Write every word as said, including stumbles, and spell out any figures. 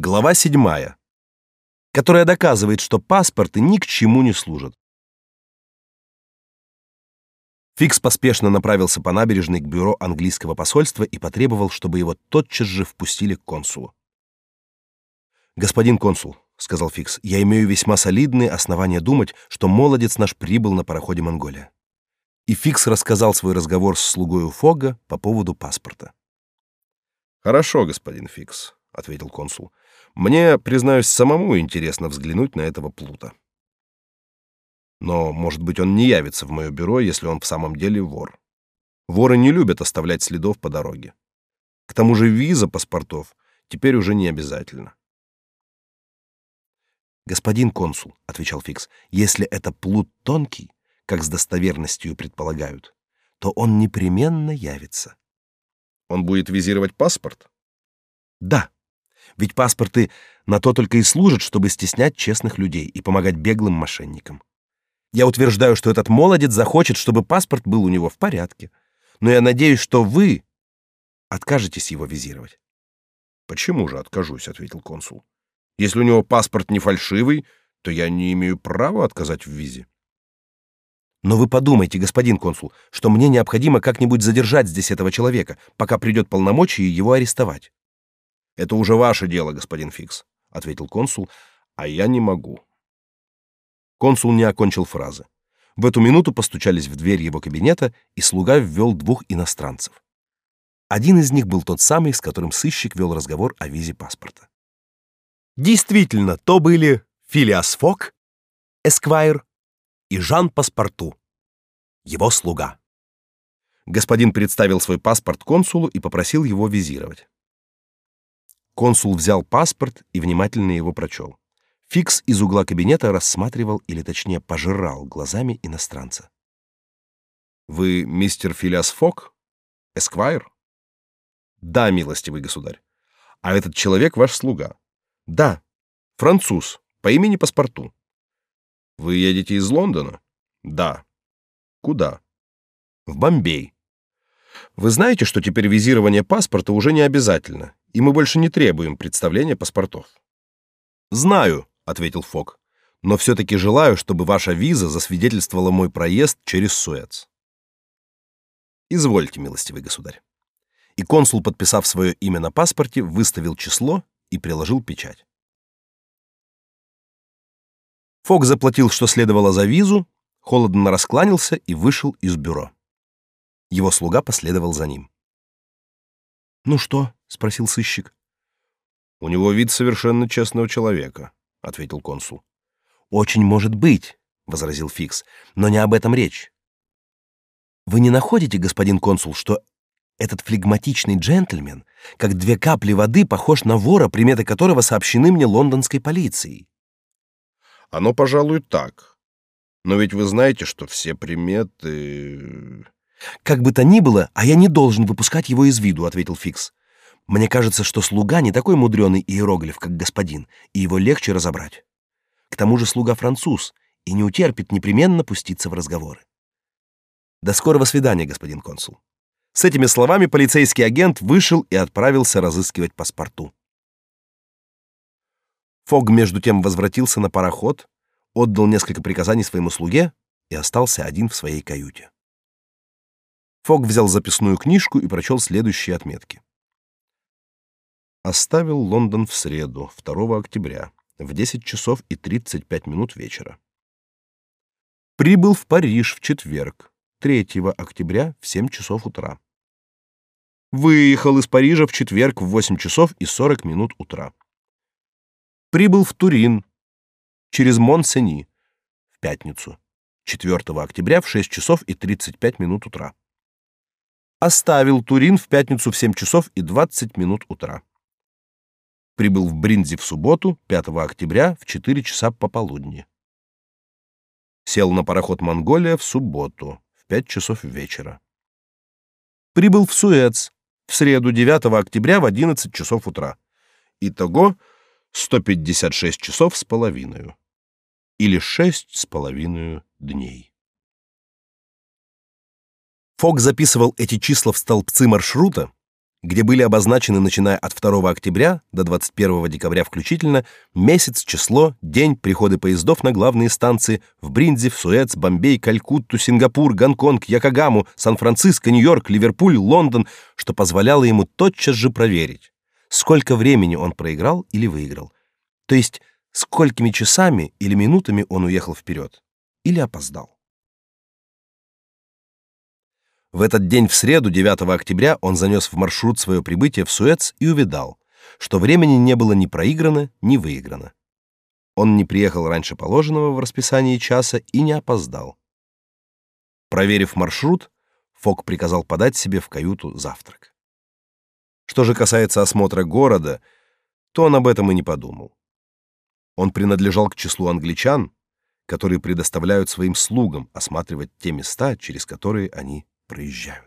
Глава седьмая, которая доказывает, что паспорты ни к чему не служат. Фикс поспешно направился по набережной к бюро английского посольства и потребовал, чтобы его тотчас же впустили к консулу. «Господин консул», — сказал Фикс, — «я имею весьма солидные основания думать, что молодец наш прибыл на пароходе «Монголия». И Фикс рассказал свой разговор с слугою Фогга по поводу паспорта. «Хорошо, господин Фикс», — ответил консул. «Мне, признаюсь, самому интересно взглянуть на этого плута. Но, может быть, он не явится в мое бюро, если он в самом деле вор. Воры не любят оставлять следов по дороге. К тому же виза паспортов теперь уже не обязательно». «Господин консул», — отвечал Фикс, — «если это плут тонкий, как с достоверностью предполагают, то он непременно явится». «Он будет визировать паспорт?» «Да. Ведь паспорты на то только и служат, чтобы стеснять честных людей и помогать беглым мошенникам. Я утверждаю, что этот молодец захочет, чтобы паспорт был у него в порядке. Но я надеюсь, что вы откажетесь его визировать». «Почему же откажусь?» — ответил консул. «Если у него паспорт не фальшивый, то я не имею права отказать в визе». «Но вы подумайте, господин консул, что мне необходимо как-нибудь задержать здесь этого человека, пока придет полномочия его арестовать». «Это уже ваше дело, господин Фикс», — ответил консул, — «а я не могу». Консул не окончил фразы. В эту минуту постучались в дверь его кабинета, и слуга ввел двух иностранцев. Один из них был тот самый, с которым сыщик вел разговор о визе паспорта. Действительно, то были Филиас Фогг, эсквайр, и Жан Паспорту, его слуга. Господин представил свой паспорт консулу и попросил его визировать. Консул взял паспорт и внимательно его прочел. Фикс из угла кабинета рассматривал, или точнее пожирал глазами иностранца. «Вы мистер Филиас Фогг, эсквайр?» «Да, милостивый государь». «А этот человек ваш слуга?» «Да, француз, по имени Паспорту». «Вы едете из Лондона?» «Да». «Куда?» «В Бомбей». «Вы знаете, что теперь визирование паспорта уже не обязательно, и мы больше не требуем представления паспортов?» «Знаю», — ответил Фогг, — «но все-таки желаю, чтобы ваша виза засвидетельствовала мой проезд через Суэц». «Извольте, милостивый государь». И консул, подписав свое имя на паспорте, выставил число и приложил печать. Фогг заплатил, что следовало за визу, холодно раскланялся и вышел из бюро. Его слуга последовал за ним. «Ну что?» — спросил сыщик. «У него вид совершенно честного человека», — ответил консул. «Очень может быть», — возразил Фикс, — «но не об этом речь. Вы не находите, господин консул, что этот флегматичный джентльмен, как две капли воды, похож на вора, приметы которого сообщены мне лондонской полицией?» «Оно, пожалуй, так. Но ведь вы знаете, что все приметы...» «Как бы то ни было, а я не должен выпускать его из виду», — ответил Фикс. «Мне кажется, что слуга не такой мудреный иероглиф, как господин, и его легче разобрать. К тому же слуга француз и не утерпит непременно пуститься в разговоры. До скорого свидания, господин консул». С этими словами полицейский агент вышел и отправился разыскивать паспорту. Фогг между тем возвратился на пароход, отдал несколько приказаний своему слуге и остался один в своей каюте. Фогг взял записную книжку и прочел следующие отметки. Оставил Лондон в среду, второго октября, в десять часов и тридцать пять минут вечера. Прибыл в Париж в четверг, третьего октября, в семь часов утра. Выехал из Парижа в четверг в восемь часов и сорок минут утра. Прибыл в Турин через Мон-Сени в пятницу, четвёртого октября, в шесть часов и тридцать пять минут утра. Оставил Турин в пятницу в семь часов и двадцать минут утра. Прибыл в Бриндзи в субботу, пятого октября, в четыре часа пополудни. Сел на пароход «Монголия» в субботу, в пять часов вечера. Прибыл в Суэц в среду, девятого октября, в одиннадцать часов утра. Итого сто пятьдесят шесть часов с половиной. Или шесть с половиной дней. Фогг записывал эти числа в столбцы маршрута, где были обозначены, начиная от второго октября до двадцать первого декабря включительно, месяц, число, день, приходы поездов на главные станции в Брindisi, в Суэц, Бомбей, Калькутту, Сингапур, Гонконг, Йокогаму, Сан-Франциско, Нью-Йорк, Ливерпуль, Лондон, что позволяло ему тотчас же проверить, сколько времени он проиграл или выиграл, то есть сколькими часами или минутами он уехал вперед или опоздал. В этот день, в среду, девятого октября, он занес в маршрут свое прибытие в Суэц и увидал, что времени не было ни проиграно, ни выиграно. Он не приехал раньше положенного в расписании часа и не опоздал. Проверив маршрут, Фок приказал подать себе в каюту завтрак. Что же касается осмотра города, то он об этом и не подумал. Он принадлежал к числу англичан, которые предоставляют своим слугам осматривать те места, через которые они проезжают.